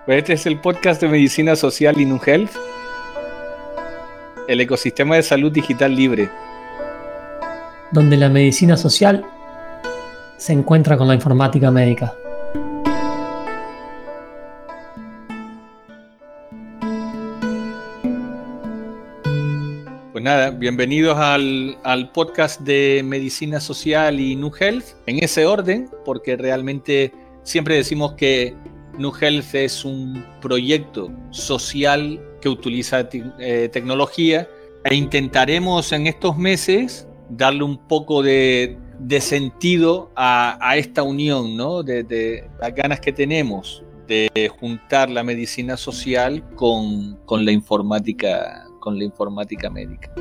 Pues este es el podcast de Medicina Social y NuHealth, el ecosistema de salud digital libre, donde la medicina social se encuentra con la informática médica. Pues nada, bienvenidos al podcast de Medicina Social y NuHealth, en ese orden, porque realmente siempre decimos que NuHealth es un proyecto social que utiliza tecnología e intentaremos en estos meses darle un poco de sentido a esta unión, ¿no? De las ganas que tenemos de juntar la medicina social con la informática médica.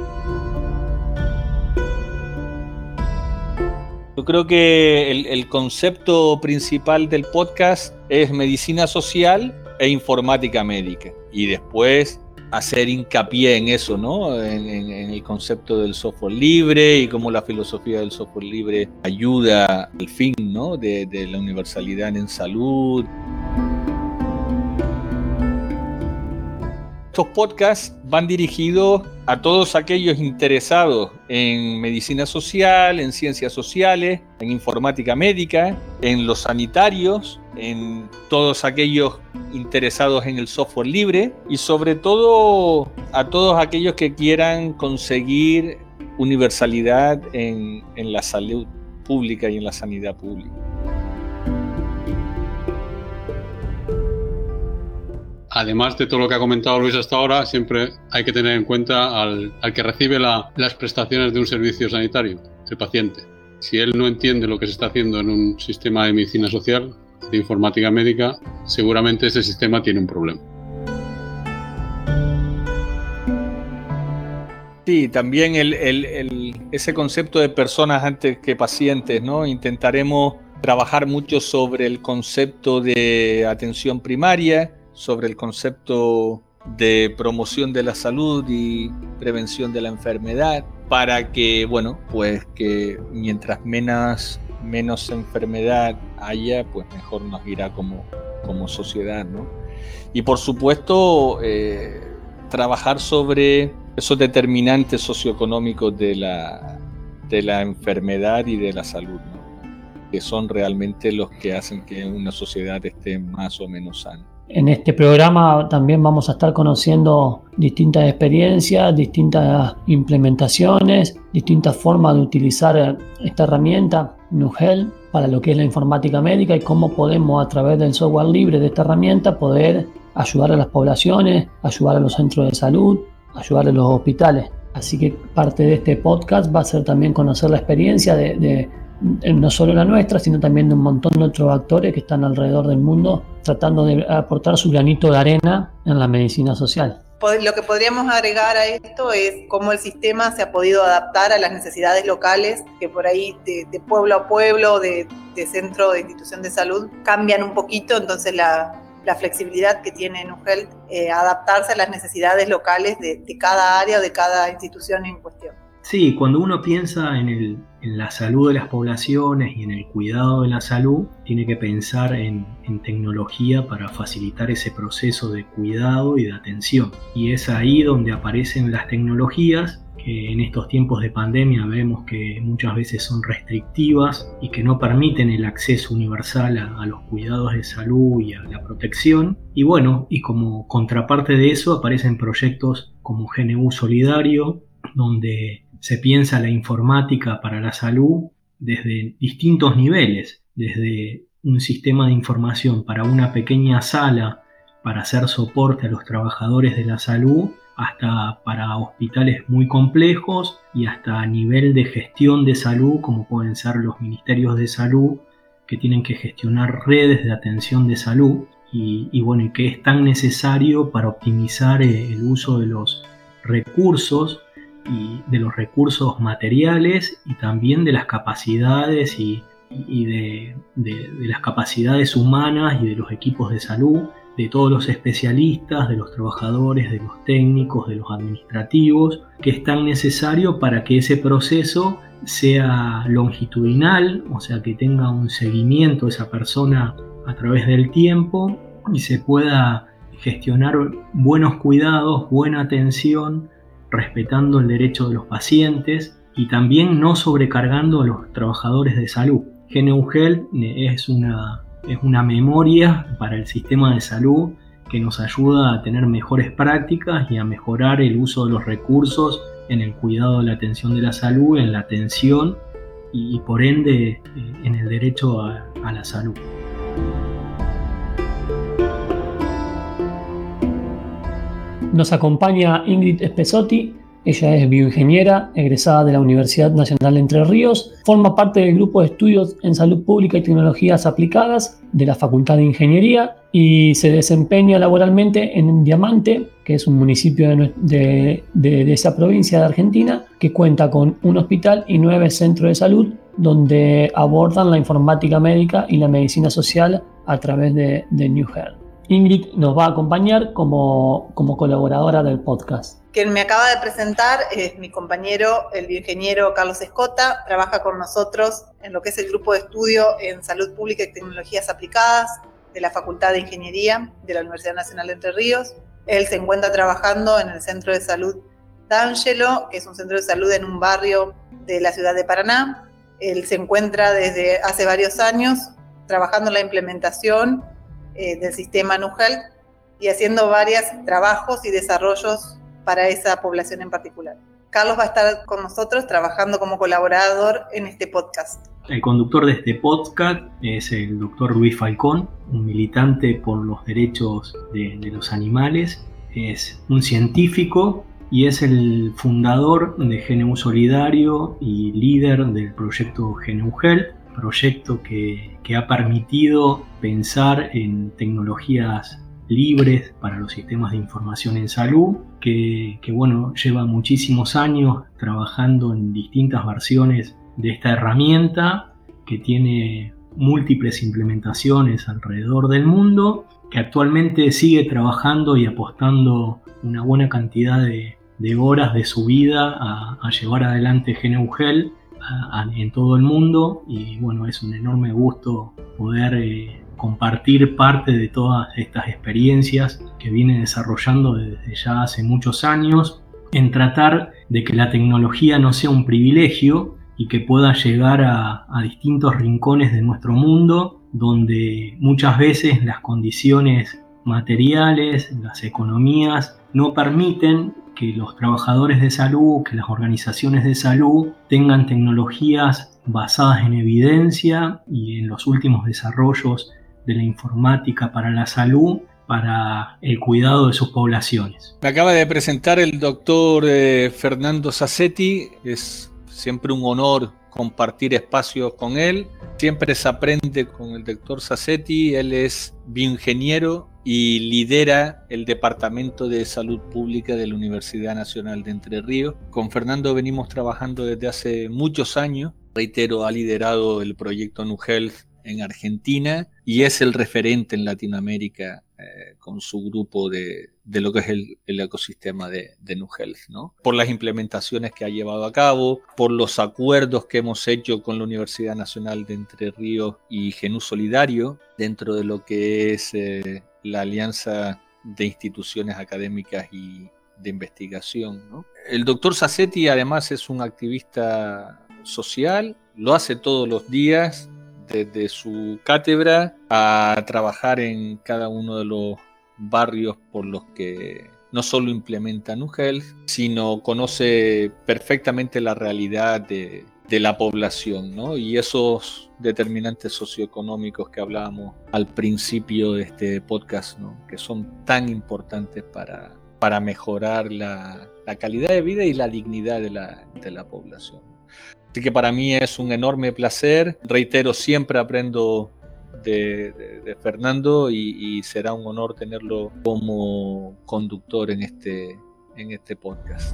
Yo creo que el concepto principal del podcast es medicina social e informática médica. Y después hacer hincapié en eso, ¿no? En el concepto del software libre y cómo la filosofía del software libre ayuda al fin, ¿no? de la universalidad en salud. Estos podcasts van dirigidos a todos aquellos interesados en medicina social, en ciencias sociales, en informática médica, en los sanitarios, en todos aquellos interesados en el software libre y sobre todo a todos aquellos que quieran conseguir universalidad en la salud pública y en la sanidad pública. Además de todo lo que ha comentado Luis hasta ahora, siempre hay que tener en cuenta al que recibe las prestaciones de un servicio sanitario, el paciente. Si él no entiende lo que se está haciendo en un sistema de medicina social, de informática médica, seguramente ese sistema tiene un problema. Sí, también ese concepto de personas antes que pacientes, ¿no? Intentaremos trabajar mucho sobre el concepto de atención primaria, sobre el concepto de promoción de la salud y prevención de la enfermedad, para que, bueno, pues que mientras menos enfermedad haya, pues mejor nos irá como sociedad, ¿no? Y por supuesto, trabajar sobre esos determinantes socioeconómicos de la enfermedad y de la salud, ¿no? Que son realmente los que hacen que una sociedad esté más o menos sana. En este programa también vamos a estar conociendo distintas experiencias, distintas implementaciones, distintas formas de utilizar esta herramienta NuHealth para lo que es la informática médica y cómo podemos a través del software libre de esta herramienta poder ayudar a las poblaciones, ayudar a los centros de salud, ayudar a los hospitales. Así que parte de este podcast va a ser también conocer la experiencia de no solo la nuestra, sino también de un montón de otros actores que están alrededor del mundo tratando de aportar su granito de arena en la medicina social. Lo que podríamos agregar a esto es cómo el sistema se ha podido adaptar a las necesidades locales, que por ahí de pueblo a pueblo, de centro de institución de salud, cambian un poquito, entonces la flexibilidad que tiene NuHealth, adaptarse a las necesidades locales de cada área o de cada institución en cuestión. Sí, cuando uno piensa en la salud de las poblaciones y en el cuidado de la salud, tiene que pensar en tecnología para facilitar ese proceso de cuidado y de atención. Y es ahí donde aparecen las tecnologías que en estos tiempos de pandemia vemos que muchas veces son restrictivas y que no permiten el acceso universal a los cuidados de salud y a la protección. Y bueno, y como contraparte de eso aparecen proyectos como GNU Solidario, donde se piensa la informática para la salud desde distintos niveles, desde un sistema de información para una pequeña sala para hacer soporte a los trabajadores de la salud, hasta para hospitales muy complejos y hasta a nivel de gestión de salud, como pueden ser los ministerios de salud, que tienen que gestionar redes de atención de salud y bueno, y que es tan necesario para optimizar el uso de los recursos y de los recursos materiales y también de las capacidades y de las capacidades humanas y de los equipos de salud, de todos los especialistas, de los trabajadores, de los técnicos, de los administrativos, que es tan necesario para que ese proceso sea longitudinal, o sea que tenga un seguimiento esa persona a través del tiempo y se pueda gestionar buenos cuidados, buena atención, respetando el derecho de los pacientes y también no sobrecargando a los trabajadores de salud. GNU Health es una memoria para el sistema de salud que nos ayuda a tener mejores prácticas y a mejorar el uso de los recursos en el cuidado de la atención de la salud, en la atención y por ende en el derecho a la salud. Nos acompaña Ingrid Spesotti. Ella es bioingeniera, egresada de la Universidad Nacional de Entre Ríos, forma parte del grupo de estudios en salud pública y tecnologías aplicadas de la Facultad de Ingeniería y se desempeña laboralmente en Diamante, que es un municipio de esa provincia de Argentina, que cuenta con un hospital y 9 centros de salud donde abordan la informática médica y la medicina social a través de New Health. Ingrid nos va a acompañar como colaboradora del podcast. Quien me acaba de presentar es mi compañero, el bioingeniero Carlos Escota. Trabaja con nosotros en lo que es el grupo de estudio en salud pública y tecnologías aplicadas de la Facultad de Ingeniería de la Universidad Nacional de Entre Ríos. Él se encuentra trabajando en el Centro de Salud D'Angelo, que es un centro de salud en un barrio de la ciudad de Paraná. Él se encuentra desde hace varios años trabajando en la implementación del sistema New Health y haciendo varios trabajos y desarrollos para esa población en particular. Carlos va a estar con nosotros trabajando como colaborador en este podcast. El conductor de este podcast es el doctor Luis Falcón, un militante por los derechos de los animales. Es un científico y es el fundador de GNU Solidario y líder del proyecto GNU Health, proyecto que ha permitido pensar en tecnologías libres para los sistemas de información en salud, que lleva muchísimos años trabajando en distintas versiones de esta herramienta, que tiene múltiples implementaciones alrededor del mundo, que actualmente sigue trabajando y apostando una buena cantidad de horas de su vida a llevar adelante GNU Health en todo el mundo, y es un enorme gusto poder compartir parte de todas estas experiencias que viene desarrollando desde ya hace muchos años en tratar de que la tecnología no sea un privilegio y que pueda llegar a distintos rincones de nuestro mundo, donde muchas veces las condiciones materiales, las economías no permiten que los trabajadores de salud, que las organizaciones de salud tengan tecnologías basadas en evidencia y en los últimos desarrollos de la informática para la salud, para el cuidado de sus poblaciones. Me acaba de presentar el doctor Fernando Sassetti. Es siempre un honor compartir espacios con él. Siempre se aprende con el doctor Sassetti. Él es bioingeniero y lidera el Departamento de Salud Pública de la Universidad Nacional de Entre Ríos. Con Fernando venimos trabajando desde hace muchos años. Reitero, ha liderado el proyecto New Health en Argentina y es el referente en Latinoamérica con su grupo de lo que es el ecosistema de New Health, ¿no? Por las implementaciones que ha llevado a cabo, por los acuerdos que hemos hecho con la Universidad Nacional de Entre Ríos y GNU Solidario dentro de lo que es la alianza de instituciones académicas y de investigación, ¿no? El doctor Sassetti además es un activista social, lo hace todos los días, desde su cátedra a trabajar en cada uno de los barrios por los que no solo implementa New Health, sino conoce perfectamente la realidad de la población, ¿no? Y esos determinantes socioeconómicos que hablábamos al principio de este podcast, ¿no? Que son tan importantes para mejorar la calidad de vida y la dignidad de la población. Así que para mí es un enorme placer. Reitero, siempre aprendo de Fernando y será un honor tenerlo como conductor en este podcast.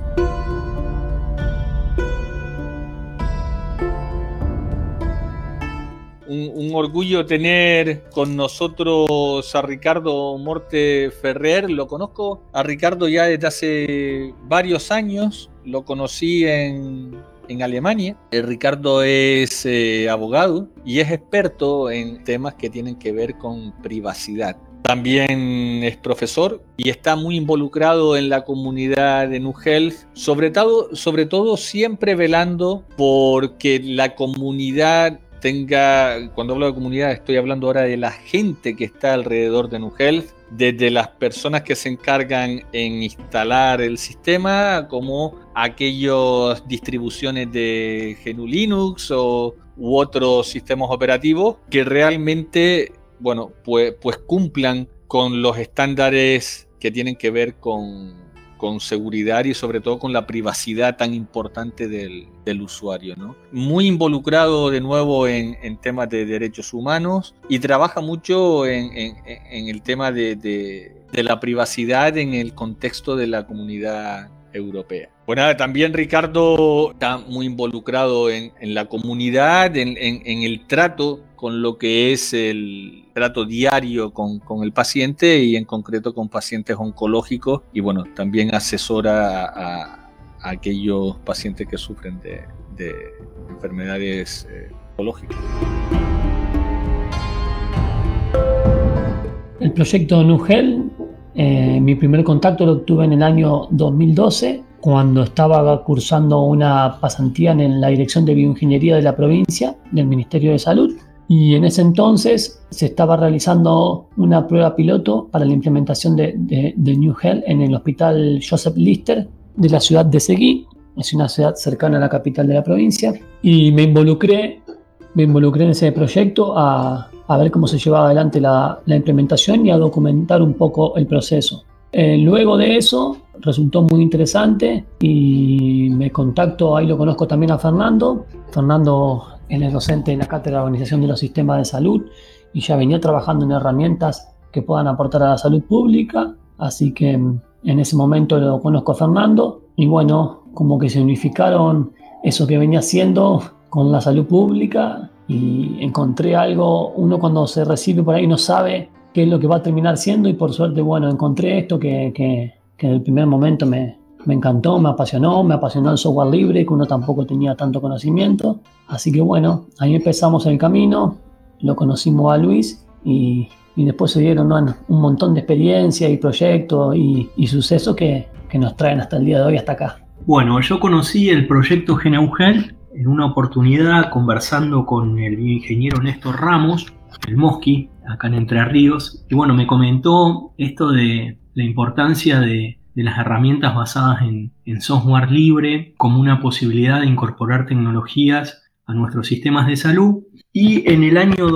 Un orgullo tener con nosotros a Ricardo Morte Ferrer. Lo conozco a Ricardo ya desde hace varios años. Lo conocí en Alemania. Ricardo es abogado y es experto en temas que tienen que ver con privacidad. también es profesor y está muy involucrado en la comunidad de NUHealth, sobre todo siempre velando porque la comunidad tenga, cuando hablo de comunidad estoy hablando ahora de la gente que está alrededor de NUHealth, desde las personas que se encargan en instalar el sistema, como aquellas distribuciones de GNU Linux u otros sistemas operativos que realmente, bueno, pues cumplan con los estándares que tienen que ver con seguridad y sobre todo con la privacidad tan importante del usuario, ¿no? Muy involucrado de nuevo en temas de derechos humanos y trabaja mucho en el tema de la privacidad en el contexto de la comunidad europea. Bueno, también Ricardo está muy involucrado en la comunidad, en el trato con lo que es el trato diario con el paciente y en concreto con pacientes oncológicos y bueno, también asesora a aquellos pacientes que sufren de enfermedades oncológicas. El proyecto NUHealth, mi primer contacto lo tuve en el año 2012, cuando estaba cursando una pasantía en la Dirección de Bioingeniería de la provincia del Ministerio de Salud. Y en ese entonces se estaba realizando una prueba piloto para la implementación de NUHealth en el Hospital Joseph Lister de la ciudad de Seguí, es una ciudad cercana a la capital de la provincia, y me involucré en ese proyecto a ver cómo se llevaba adelante la implementación y a documentar un poco el proceso. Luego de eso resultó muy interesante y me contacto, ahí lo conozco también a Fernando. Fernando él es docente en la Cátedra de Organización de los Sistemas de Salud y ya venía trabajando en herramientas que puedan aportar a la salud pública, así que en ese momento lo conozco a Fernando y bueno, como que se unificaron eso que venía haciendo con la salud pública y encontré algo. Uno cuando se recibe por ahí no sabe qué es lo que va a terminar siendo y por suerte, bueno, encontré esto que en el primer momento me encantó, me apasionó el software libre, que uno tampoco tenía tanto conocimiento. Así que bueno, ahí empezamos el camino, lo conocimos a Luis y después se dieron un montón de experiencias y proyectos y sucesos que nos traen hasta el día de hoy, hasta acá. Bueno, yo conocí el proyecto GNU-Health en una oportunidad conversando con el bioingeniero Néstor Ramos, el Mosqui, acá en Entre Ríos, y bueno, me comentó esto de la importancia de las herramientas basadas en software libre como una posibilidad de incorporar tecnologías a nuestros sistemas de salud. Y en el año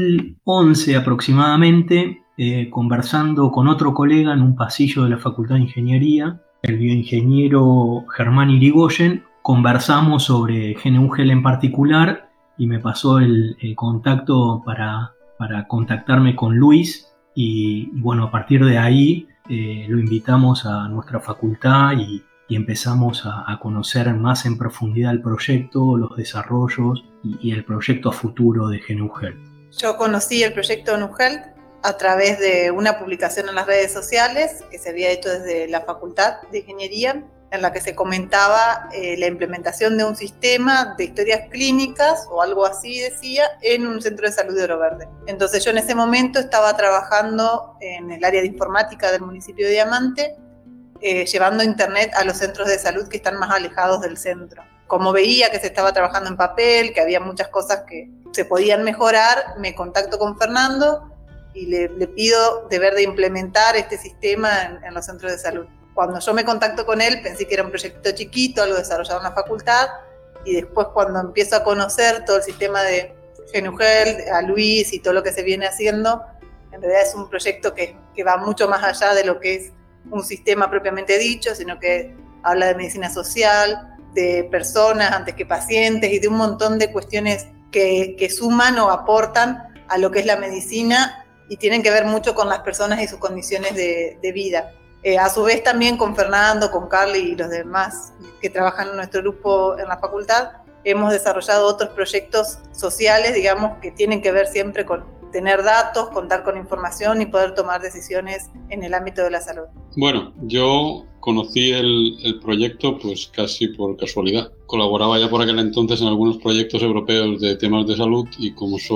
2011 aproximadamente, conversando con otro colega en un pasillo de la Facultad de Ingeniería, el bioingeniero Germán Irigoyen, conversamos sobre GNU-Health en particular y me pasó el contacto para contactarme con Luis y bueno, a partir de ahí lo invitamos a nuestra facultad y empezamos a conocer más en profundidad el proyecto, los desarrollos y el proyecto a futuro de GNU-Health. Yo conocí el proyecto NUHealth a través de una publicación en las redes sociales que se había hecho desde la Facultad de Ingeniería, en la que se comentaba la implementación de un sistema de historias clínicas o algo así decía en un centro de salud de Oro Verde. Entonces yo en ese momento estaba trabajando en el área de informática del municipio de Diamante, llevando internet a los centros de salud que están más alejados del centro. Como veía que se estaba trabajando en papel, que había muchas cosas que se podían mejorar, me contacto con Fernando y le pido deber de implementar este sistema en los centros de salud. Cuando yo me contacto con él pensé que era un proyecto chiquito, algo desarrollado en la facultad, y después cuando empiezo a conocer todo el sistema de GNU-Health, a Luis y todo lo que se viene haciendo, en realidad es un proyecto que va mucho más allá de lo que es un sistema propiamente dicho, sino que habla de medicina social, de personas antes que pacientes y de un montón de cuestiones que suman o aportan a lo que es la medicina y tienen que ver mucho con las personas y sus condiciones de vida. A su vez también con Fernando, con Carly y los demás que trabajan en nuestro grupo en la facultad, hemos desarrollado otros proyectos sociales, digamos, que tienen que ver siempre con tener datos, contar con información y poder tomar decisiones en el ámbito de la salud. Bueno, yo conocí el proyecto pues casi por casualidad. Colaboraba ya por aquel entonces en algunos proyectos europeos de temas de salud y como soy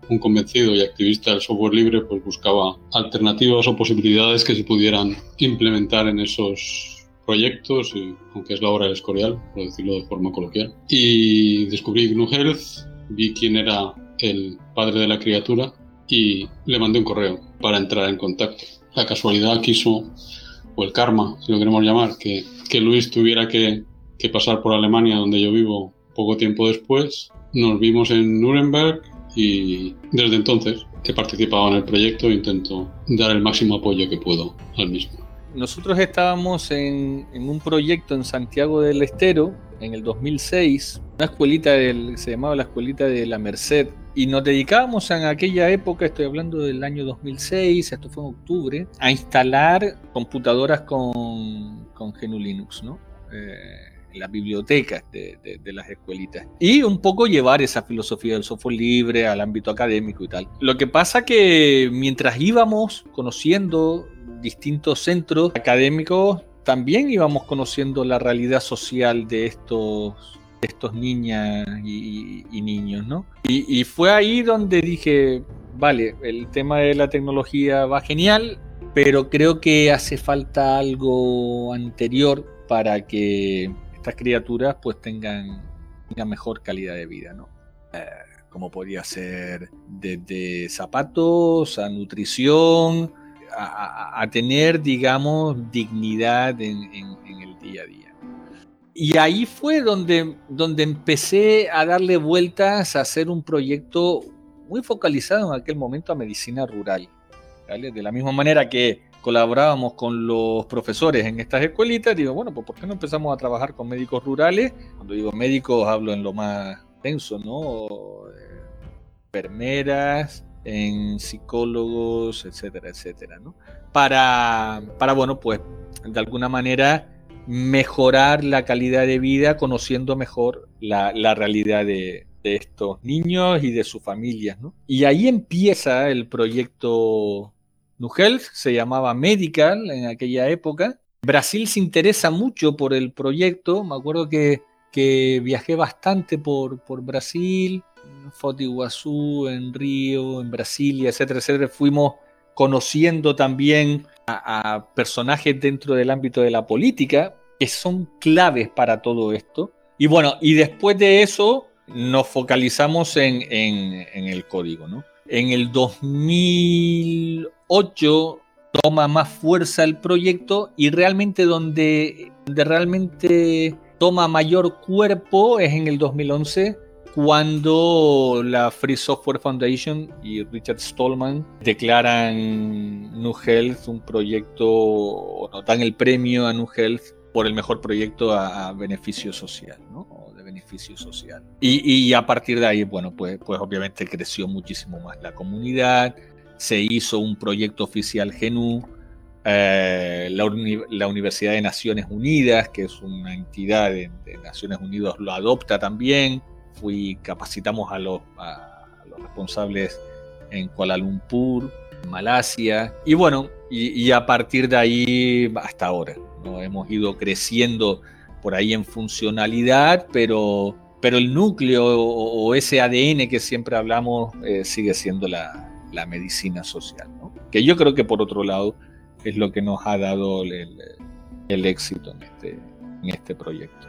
un convencido y activista del software libre, pues buscaba alternativas o posibilidades que se pudieran implementar en esos proyectos, aunque es la obra del Escorial, por decirlo de forma coloquial. Y descubrí GNU Health, vi quién era el padre de la criatura y le mandé un correo para entrar en contacto. La casualidad quiso, o el karma, si lo queremos llamar, que Luis tuviera que pasar por Alemania, donde yo vivo, poco tiempo después. Nos vimos en Nuremberg y desde entonces he participado en el proyecto e intento dar el máximo apoyo que puedo al mismo. Nosotros estábamos en un proyecto en Santiago del Estero en el 2006, una escuelita se llamaba la Escuelita de la Merced, y nos dedicábamos en aquella época, estoy hablando del año 2006, esto fue en octubre, a instalar computadoras con GNU Linux, ¿no? En las bibliotecas de las escuelitas, y un poco llevar esa filosofía del software libre al ámbito académico y tal. Lo que pasa que mientras íbamos conociendo distintos centros académicos, también íbamos conociendo la realidad social de estos niñas y niños, ¿no? Y fue ahí donde dije, vale, el tema de la tecnología va genial, pero creo que hace falta algo anterior para que estas criaturas pues tengan una mejor calidad de vida, ¿no? Como podría ser desde zapatos a nutrición, a tener, digamos, dignidad en el día a día. Y ahí fue donde empecé a darle vueltas a hacer un proyecto muy focalizado en aquel momento a medicina rural, ¿vale? De la misma manera que colaborábamos con los profesores en estas escuelitas, digo, bueno, pues ¿por qué no empezamos a trabajar con médicos rurales? Cuando digo médicos hablo en lo más denso, ¿no? Enfermeras, en psicólogos, etcétera, etcétera, ¿no? Para bueno, pues de alguna manera mejorar la calidad de vida, conociendo mejor la realidad de estos niños y de sus familias, ¿no? Y ahí empieza el proyecto GNU Health, se llamaba Medical en aquella época. Brasil se interesa mucho por el proyecto, me acuerdo que viajé bastante por Brasil, en Foz do Iguazú, en Río, en Brasilia, etcétera, etcétera. Fuimos conociendo también a personajes dentro del ámbito de la política que son claves para todo esto. Y bueno, y después de eso nos focalizamos en el código, ¿no? En el 2008 toma más fuerza el proyecto y realmente donde realmente toma mayor cuerpo es en el 2011, cuando la Free Software Foundation y Richard Stallman declaran GNU Health un proyecto, o nos dan el premio a GNU Health por el mejor proyecto a beneficio social, ¿no? O de beneficio social. Y a partir de ahí, bueno, pues obviamente creció muchísimo más la comunidad, se hizo un proyecto oficial GNU, la Universidad de Naciones Unidas, que es una entidad de Naciones Unidas, lo adopta también. Capacitamos a los responsables en Kuala Lumpur, en Malasia, y bueno, y a partir de ahí hasta ahora, ¿no? Hemos ido creciendo por ahí en funcionalidad, pero el núcleo o ese ADN que siempre hablamos sigue siendo la medicina social, ¿no? Que yo creo que por otro lado es lo que nos ha dado el éxito en este proyecto.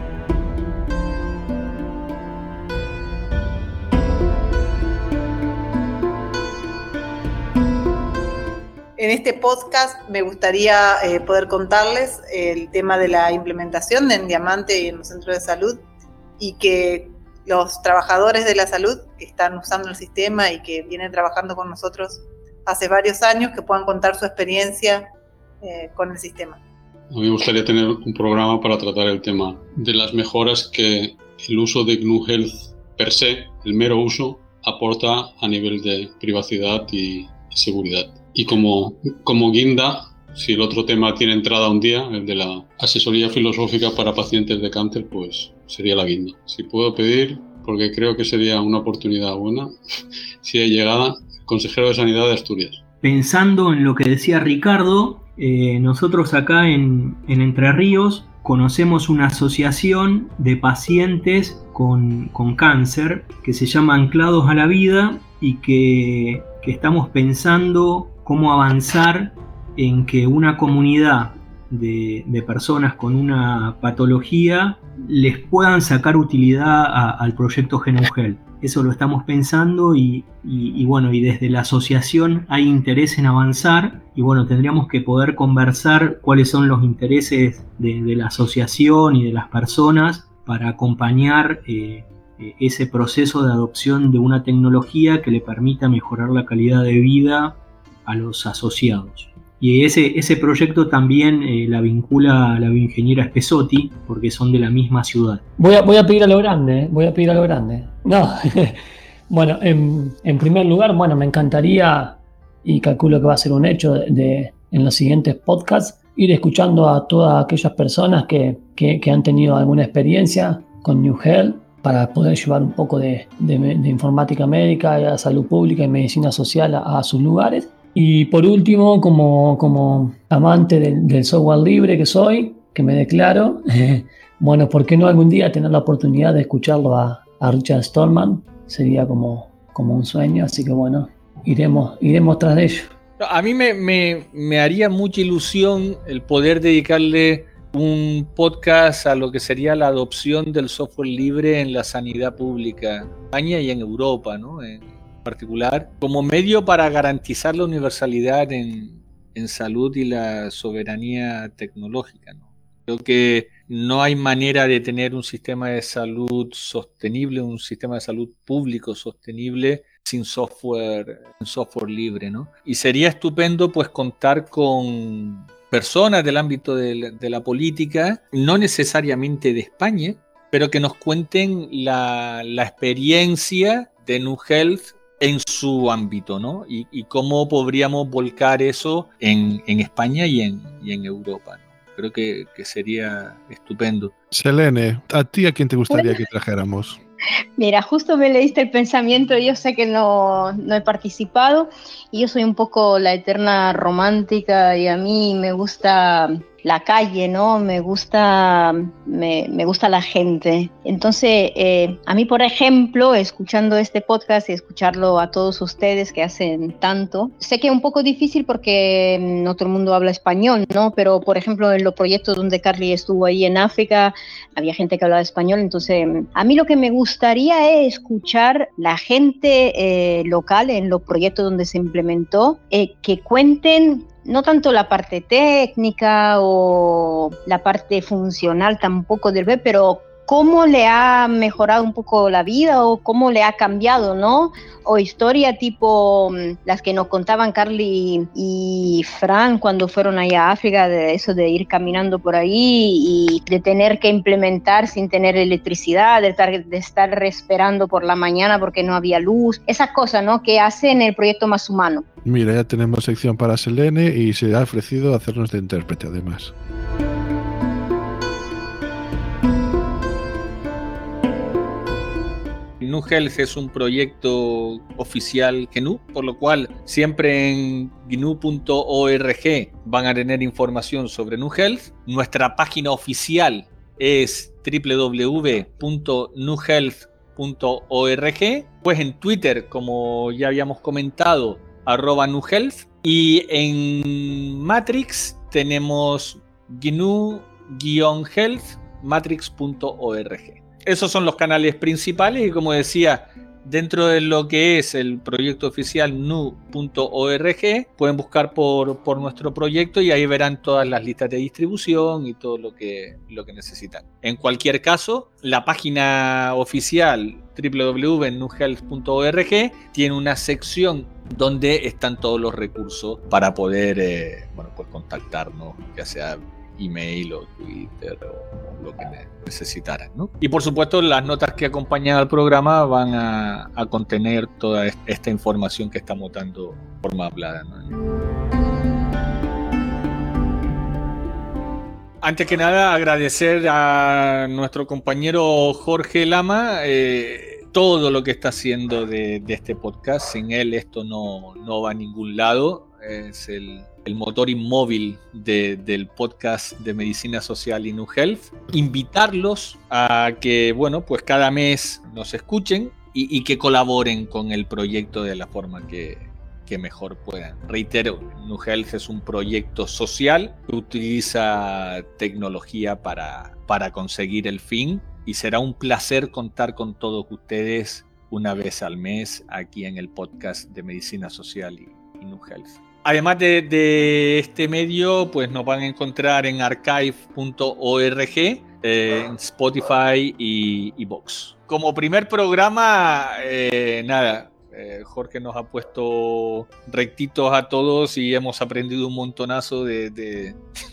En este podcast me gustaría poder contarles el tema de la implementación de Endiamante en los centros de salud y que los trabajadores de la salud que están usando el sistema y que vienen trabajando con nosotros hace varios años, que puedan contar su experiencia con el sistema. A mí me gustaría tener un programa para tratar el tema de las mejoras que el uso de GNU Health per se, el mero uso, aporta a nivel de privacidad y seguridad. Y como guinda, si el otro tema tiene entrada un día, el de la asesoría filosófica para pacientes de cáncer, pues sería la guinda. Si puedo pedir, porque creo que sería una oportunidad buena, si hay llegada, consejero de Sanidad de Asturias. Pensando en lo que decía Ricardo, nosotros acá en Entre Ríos conocemos una asociación de pacientes con cáncer que se llama Anclados a la Vida y que estamos pensando cómo avanzar en que una comunidad de personas con una patología les puedan sacar utilidad al proyecto Genome Health. Eso lo estamos pensando y bueno, y desde la asociación hay interés en avanzar y bueno, tendríamos que poder conversar cuáles son los intereses de la asociación y de las personas para acompañar ese proceso de adopción de una tecnología que le permita mejorar la calidad de vida a los asociados. Y ese proyecto también la vincula a la bioingeniera Spesotti, porque son de la misma ciudad. Voy a pedir a lo grande, No, bueno, en primer lugar, bueno, me encantaría, y calculo que va a ser un hecho en los siguientes podcasts, ir escuchando a todas aquellas personas que han tenido alguna experiencia con New Health, para poder llevar un poco de informática médica, y salud pública y medicina social a sus lugares. Y por último, como amante del software libre que soy, que me declaro, bueno, ¿por qué no algún día tener la oportunidad de escucharlo a Richard Stallman? Sería como un sueño, así que bueno, iremos tras de ello. A mí me haría mucha ilusión el poder dedicarle un podcast a lo que sería la adopción del software libre en la sanidad pública en España y en Europa, ¿no? En particular, como medio para garantizar la universalidad en salud y la soberanía tecnológica, ¿no? Creo que no hay manera de tener un sistema de salud sostenible, un sistema de salud público sostenible sin software libre, ¿no? Y sería estupendo pues contar con personas del ámbito de la política, no necesariamente de España, pero que nos cuenten la experiencia de New Health en su ámbito, ¿no? Y cómo podríamos volcar eso en España y en Europa, ¿no? Creo que sería estupendo. Selene, ¿a ti a quién te gustaría que trajéramos? Mira, justo me leíste el pensamiento, yo sé que no he participado y yo soy un poco la eterna romántica y a mí me gusta la calle, ¿no? Me gusta la gente. Entonces, a mí, por ejemplo, escuchando este podcast y escucharlo a todos ustedes que hacen tanto, sé que es un poco difícil porque no todo el mundo habla español, ¿no? Pero, por ejemplo, en los proyectos donde Carly estuvo ahí en África, había gente que hablaba español. Entonces, a mí lo que me gustaría es escuchar la gente local en los proyectos donde se implementó, que cuenten no tanto la parte técnica o la parte funcional tampoco del web, pero cómo le ha mejorado un poco la vida o cómo le ha cambiado, ¿no? O historia tipo las que nos contaban Carly y Fran cuando fueron allá a África, de eso de ir caminando por ahí y de tener que implementar sin tener electricidad, de estar esperando por la mañana porque no había luz, esas cosas, ¿no? Que hacen el proyecto más humano. Mira, ya tenemos sección para Selene y se ha ofrecido hacernos de intérprete además. GNU Health es un proyecto oficial GNU, por lo cual siempre en gnu.org van a tener información sobre GNU Health. Nuestra página oficial es www.gnuhealth.org. Pues en Twitter, como ya habíamos comentado, @GNU Health. Y en Matrix tenemos GNU-Health, matrix.org. Esos son los canales principales y, como decía, dentro de lo que es el proyecto oficial gnu.org, pueden buscar por nuestro proyecto y ahí verán todas las listas de distribución y todo lo que necesitan. En cualquier caso, la página oficial www.gnuhealth.org tiene una sección donde están todos los recursos para poder pues contactarnos, ya sea email o Twitter o lo que necesitaran, ¿no? Y por supuesto las notas que acompañan al programa van a contener toda esta información que estamos dando de forma hablada, ¿no? Antes que nada, agradecer a nuestro compañero Jorge Lama todo lo que está haciendo de este podcast. Sin él esto no va a ningún lado. Es el motor inmóvil del podcast de Medicina Social y GNU Health. Invitarlos a que, bueno, pues cada mes nos escuchen y que colaboren con el proyecto de la forma que mejor puedan. Reitero, New Health es un proyecto social que utiliza tecnología para conseguir el fin, y será un placer contar con todos ustedes una vez al mes aquí en el podcast de Medicina Social y New Health. Además de este medio, pues nos van a encontrar en archive.org, en Spotify y Vox. Como primer programa, Jorge nos ha puesto rectitos a todos y hemos aprendido un montonazo de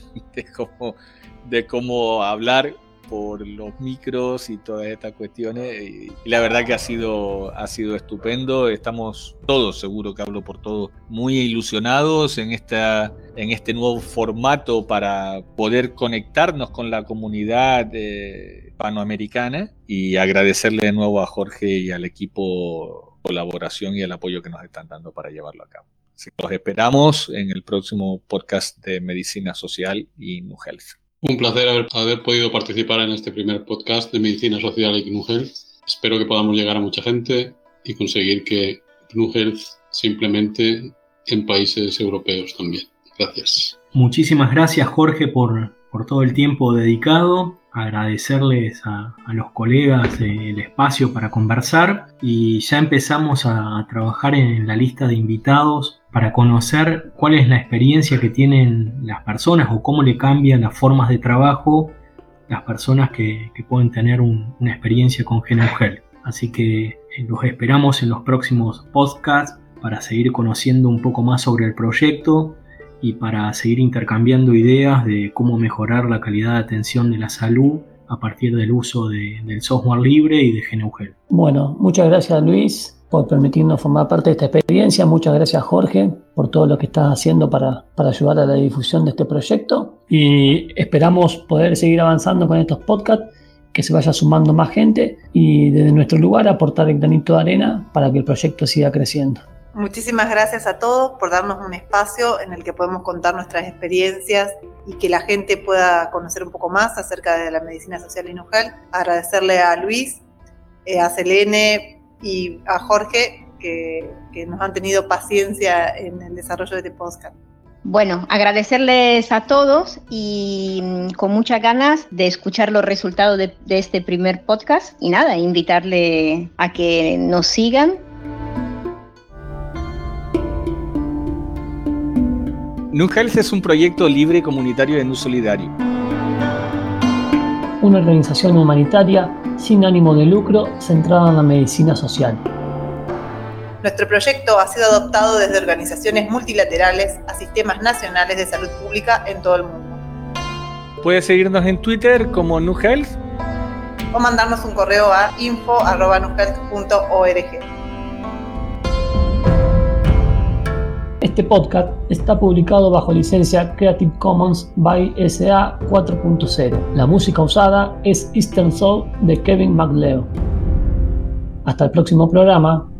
cómo hablar por los micros y todas estas cuestiones, y la verdad que ha sido estupendo. Estamos todos, seguro que hablo por todos, muy ilusionados en este nuevo formato para poder conectarnos con la comunidad hispanoamericana, y agradecerle de nuevo a Jorge y al equipo colaboración y el apoyo que nos están dando para llevarlo a cabo. Así que los esperamos en el próximo podcast de Medicina Social y New Health. Un placer haber podido participar en este primer podcast de Medicina Social y New Health. Espero que podamos llegar a mucha gente y conseguir que New Health se implemente en países europeos también. Gracias. Muchísimas gracias, Jorge, por todo el tiempo dedicado. Agradecerles a los colegas el espacio para conversar, y ya empezamos a trabajar en la lista de invitados para conocer cuál es la experiencia que tienen las personas o cómo le cambian las formas de trabajo las personas que pueden tener una experiencia con GNU-Health. Así que los esperamos en los próximos podcasts para seguir conociendo un poco más sobre el proyecto y para seguir intercambiando ideas de cómo mejorar la calidad de atención de la salud a partir del uso del software libre y de GNU-Health. Bueno, muchas gracias, Luis, por permitirnos formar parte de esta experiencia. Muchas gracias, Jorge, por todo lo que estás haciendo para ayudar a la difusión de este proyecto, y esperamos poder seguir avanzando con estos podcasts, que se vaya sumando más gente y desde nuestro lugar aportar el granito de arena para que el proyecto siga creciendo. Muchísimas gracias a todos por darnos un espacio en el que podemos contar nuestras experiencias y que la gente pueda conocer un poco más acerca de la medicina social y New Health. Agradecerle a Luis, a Selene y a Jorge que nos han tenido paciencia en el desarrollo de este podcast. Bueno, agradecerles a todos y con muchas ganas de escuchar los resultados de este primer podcast, y nada, invitarle a que nos sigan. New Health es un proyecto libre, comunitario y no solidario. Una organización humanitaria sin ánimo de lucro centrada en la medicina social. Nuestro proyecto ha sido adoptado desde organizaciones multilaterales a sistemas nacionales de salud pública en todo el mundo. Puedes seguirnos en Twitter como New Health o mandarnos un correo a info@newhealth.org. Este podcast está publicado bajo licencia Creative Commons by SA 4.0. La música usada es Eastern Soul de Kevin MacLeod. Hasta el próximo programa.